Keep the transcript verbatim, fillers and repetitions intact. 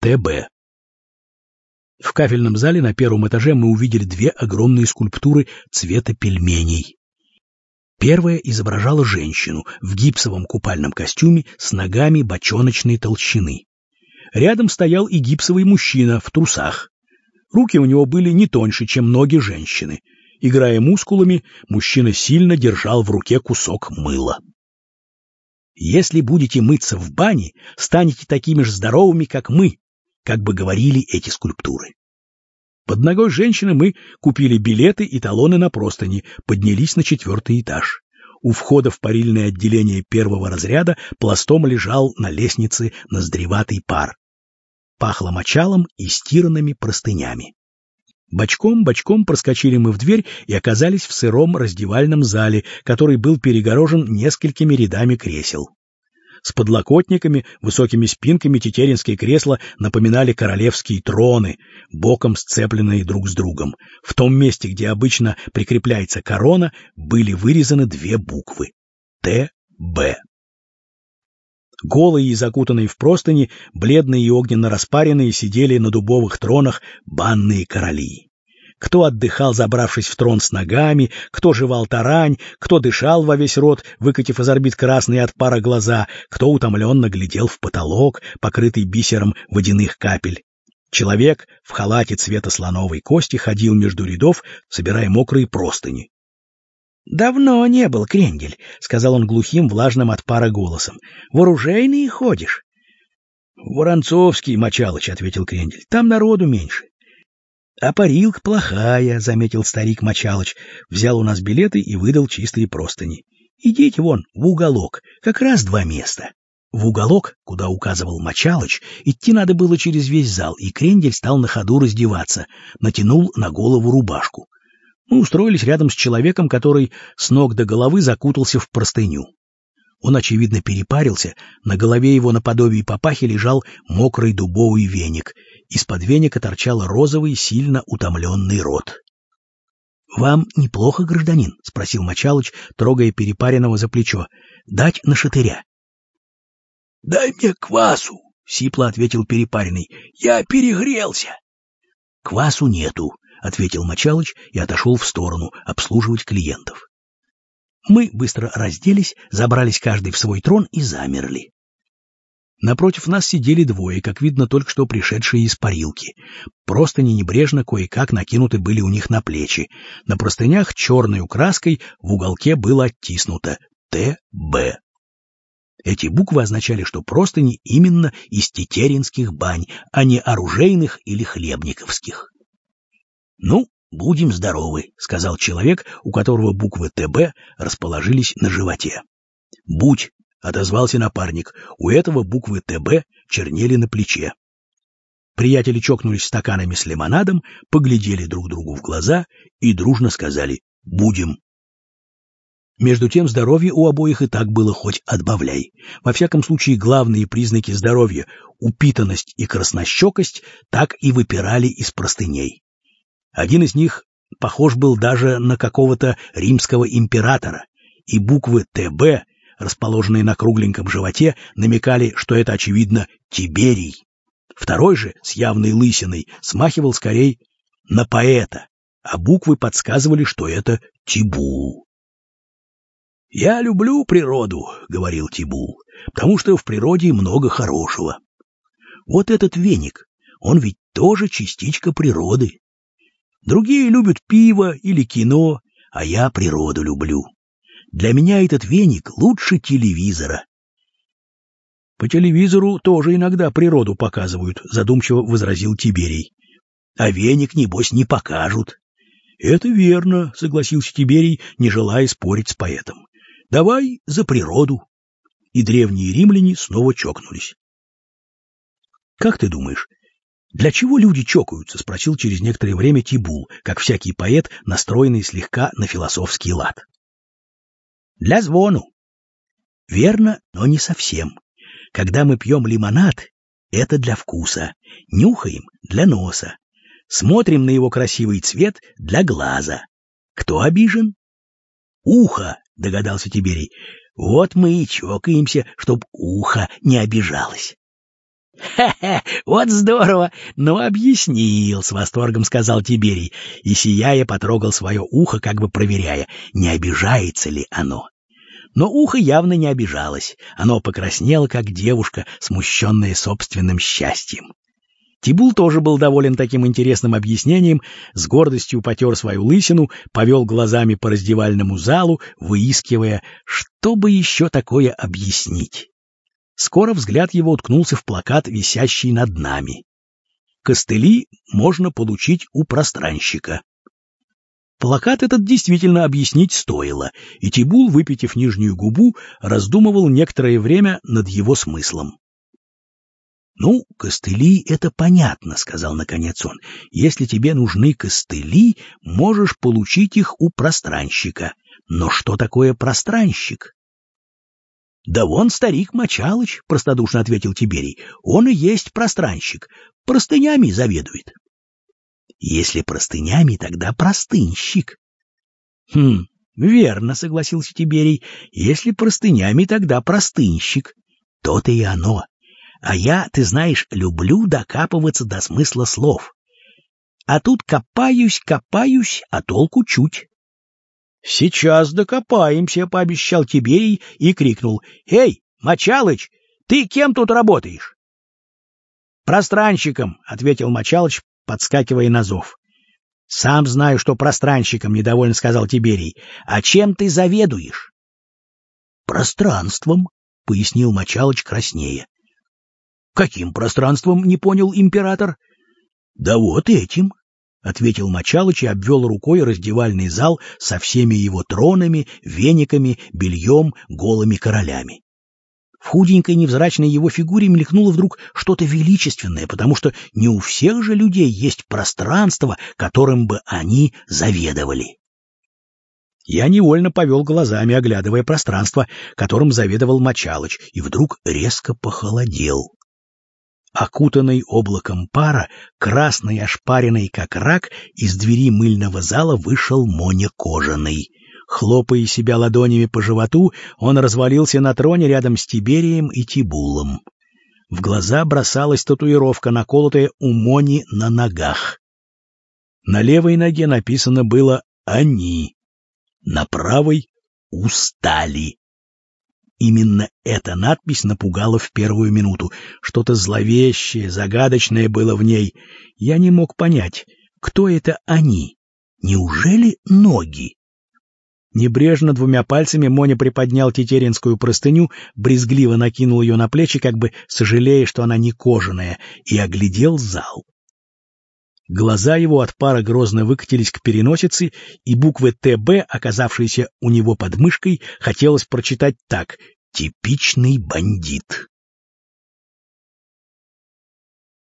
Т Б В кафельном зале на первом этаже мы увидели две огромные скульптуры цвета пельменей. Первая изображала женщину в гипсовом купальном костюме с ногами бочоночной толщины. Рядом стоял и гипсовый мужчина в трусах. Руки у него были не тоньше, чем ноги женщины. Играя мускулами, мужчина сильно держал в руке кусок мыла. «Если будете мыться в бане, станете такими же здоровыми, как мы», как бы говорили эти скульптуры. Под ногой женщины мы купили билеты и талоны на простыни, поднялись на четвертый этаж. У входа в парильное отделение первого разряда пластом лежал на лестнице ноздреватый пар. Пахло мочалом и стиранными простынями. Бочком-бочком проскочили мы в дверь и оказались в сыром раздевальном зале, который был перегорожен несколькими рядами кресел. С подлокотниками, высокими спинками тетеринские кресла напоминали королевские троны, боком сцепленные друг с другом. В том месте, где обычно прикрепляется корона, были вырезаны две буквы — Т Б Голые и закутанные в простыни, бледные и огненно-распаренные сидели на дубовых тронах банные короли. Кто отдыхал, забравшись в трон с ногами, кто жевал тарань, кто дышал во весь рот, выкатив из орбит красные от пара глаза, кто утомленно глядел в потолок, покрытый бисером водяных капель. Человек в халате цвета слоновой кости ходил между рядов, собирая мокрые простыни. — Давно не был, Крендель, — сказал он глухим, влажным от пара голосом. — В оружейные ходишь? — В Воронцовский, Мочалыч, — ответил Крендель. — Там народу меньше. — А парилка плохая, — заметил старик Мочалыч. Взял у нас билеты и выдал чистые простыни. — Идите вон, в уголок, как раз два места. В уголок, куда указывал Мочалыч, идти надо было через весь зал, и Крендель стал на ходу раздеваться, натянул на голову рубашку. Мы устроились рядом с человеком, который с ног до головы закутался в простыню. Он, очевидно, перепарился, на голове его наподобие папахи лежал мокрый дубовый веник, из-под веника торчал розовый, сильно утомленный рот. — Вам неплохо, гражданин? — спросил Мочалыч, трогая перепаренного за плечо. — Дать на шатыря? — Дай мне квасу, — сипло ответил перепаренный. — Я перегрелся. — Квасу нету, — ответил Мочалыч и отошел в сторону обслуживать клиентов. Мы быстро разделись, забрались каждый в свой трон и замерли. Напротив нас сидели двое, как видно, только что пришедшие из парилки. Простыни небрежно кое-как накинуты были у них на плечи. На простынях черной краской в уголке было оттиснуто Т Б Эти буквы означали, что простыни именно из тетеринских бань, а не оружейных или хлебниковских. — Ну, будем здоровы, — сказал человек, у которого буквы Т Б расположились на животе. — Будь, — отозвался напарник, — у этого буквы Т Б чернели на плече. Приятели чокнулись стаканами с лимонадом, поглядели друг другу в глаза и дружно сказали «будем». Между тем здоровье у обоих и так было хоть отбавляй. Во всяком случае, главные признаки здоровья — упитанность и краснощекость — так и выпирали из простыней. Один из них похож был даже на какого-то римского императора, и буквы Т Б, расположенные на кругленьком животе, намекали, что это, очевидно, Тиберий. Второй же, с явной лысиной, смахивал скорее на поэта, а буквы подсказывали, что это Тибул. «Я люблю природу», — говорил Тибул, — «потому что в природе много хорошего. Вот этот веник, он ведь тоже частичка природы. Другие любят пиво или кино, а я природу люблю. Для меня этот веник лучше телевизора». «По телевизору тоже иногда природу показывают», — задумчиво возразил Тиберий. «А веник, небось, не покажут». «Это верно», — согласился Тиберий, не желая спорить с поэтом. «Давай за природу». И древние римляне снова чокнулись. «Как ты думаешь, для чего люди чокаются?» — спросил через некоторое время Тибул, как всякий поэт, настроенный слегка на философский лад. «Для звону». «Верно, но не совсем. Когда мы пьем лимонад, это для вкуса, нюхаем для носа, смотрим на его красивый цвет для глаза. Кто обижен?» «Ухо», — догадался Тиберий. «Вот мы и чокаемся, чтоб ухо не обижалось». «Ха-ха, вот здорово! Ну, объяснил!» — с восторгом сказал Тиберий, и, сияя, потрогал свое ухо, как бы проверяя, не обижается ли оно. Но ухо явно не обижалось, оно покраснело, как девушка, смущенная собственным счастьем. Тибул тоже был доволен таким интересным объяснением, с гордостью потер свою лысину, повел глазами по раздевальному залу, выискивая, что бы еще такое объяснить. Скоро взгляд его уткнулся в плакат, висящий над нами. «Костыли можно получить у пространщика». Плакат этот действительно объяснить стоило, и Тибул, выпитив нижнюю губу, раздумывал некоторое время над его смыслом. «Ну, костыли — это понятно», — сказал наконец он. «Если тебе нужны костыли, можешь получить их у пространщика. Но что такое пространщик?» «Да вон старик Мочалыч», — простодушно ответил Тиберий. «Он и есть пространщик, простынями заведует». «Если простынями, тогда простынщик». «Хм, верно», — согласился Тиберий. «Если простынями, тогда простынщик. То-то и оно. А я, ты знаешь, люблю докапываться до смысла слов. А тут копаюсь, копаюсь, а толку чуть». «Сейчас докопаемся», — пообещал Тиберий и крикнул. «Эй, Мочалыч, ты кем тут работаешь?» «Пространщиком», — ответил Мочалыч, подскакивая на зов. «Сам знаю, что пространщиком», — недовольно сказал Тиберий. «А чем ты заведуешь?» «Пространством», — пояснил Мочалыч краснея. «Каким пространством?» — не понял император. «Да вот этим», — ответил Мочалыч и обвел рукой раздевальный зал со всеми его тронами, вениками, бельем, голыми королями. В худенькой невзрачной его фигуре мелькнуло вдруг что-то величественное, потому что не у всех же людей есть пространство, которым бы они заведовали. Я невольно повел глазами, оглядывая пространство, которым заведовал Мочалыч, и вдруг резко похолодел. Окутанный облаком пара, красный, ошпаренный как рак, из двери мыльного зала вышел Моня Кожаный. Хлопая себя ладонями по животу, он развалился на троне рядом с Тиберием и Тибулом. В глаза бросалась татуировка, наколотая у Мони на ногах. На левой ноге написано было «Они», на правой «Устали». Именно эта надпись напугала в первую минуту. Что-то зловещее, загадочное было в ней. Я не мог понять, кто это «они». Неужели ноги? Небрежно двумя пальцами Моня приподнял тетеринскую простыню, брезгливо накинул ее на плечи, как бы сожалея, что она не кожаная, и оглядел зал. Глаза его от пара грозно выкатились к переносице, и буквы Т Б, оказавшиеся у него под мышкой, хотелось прочитать так: «Типичный бандит».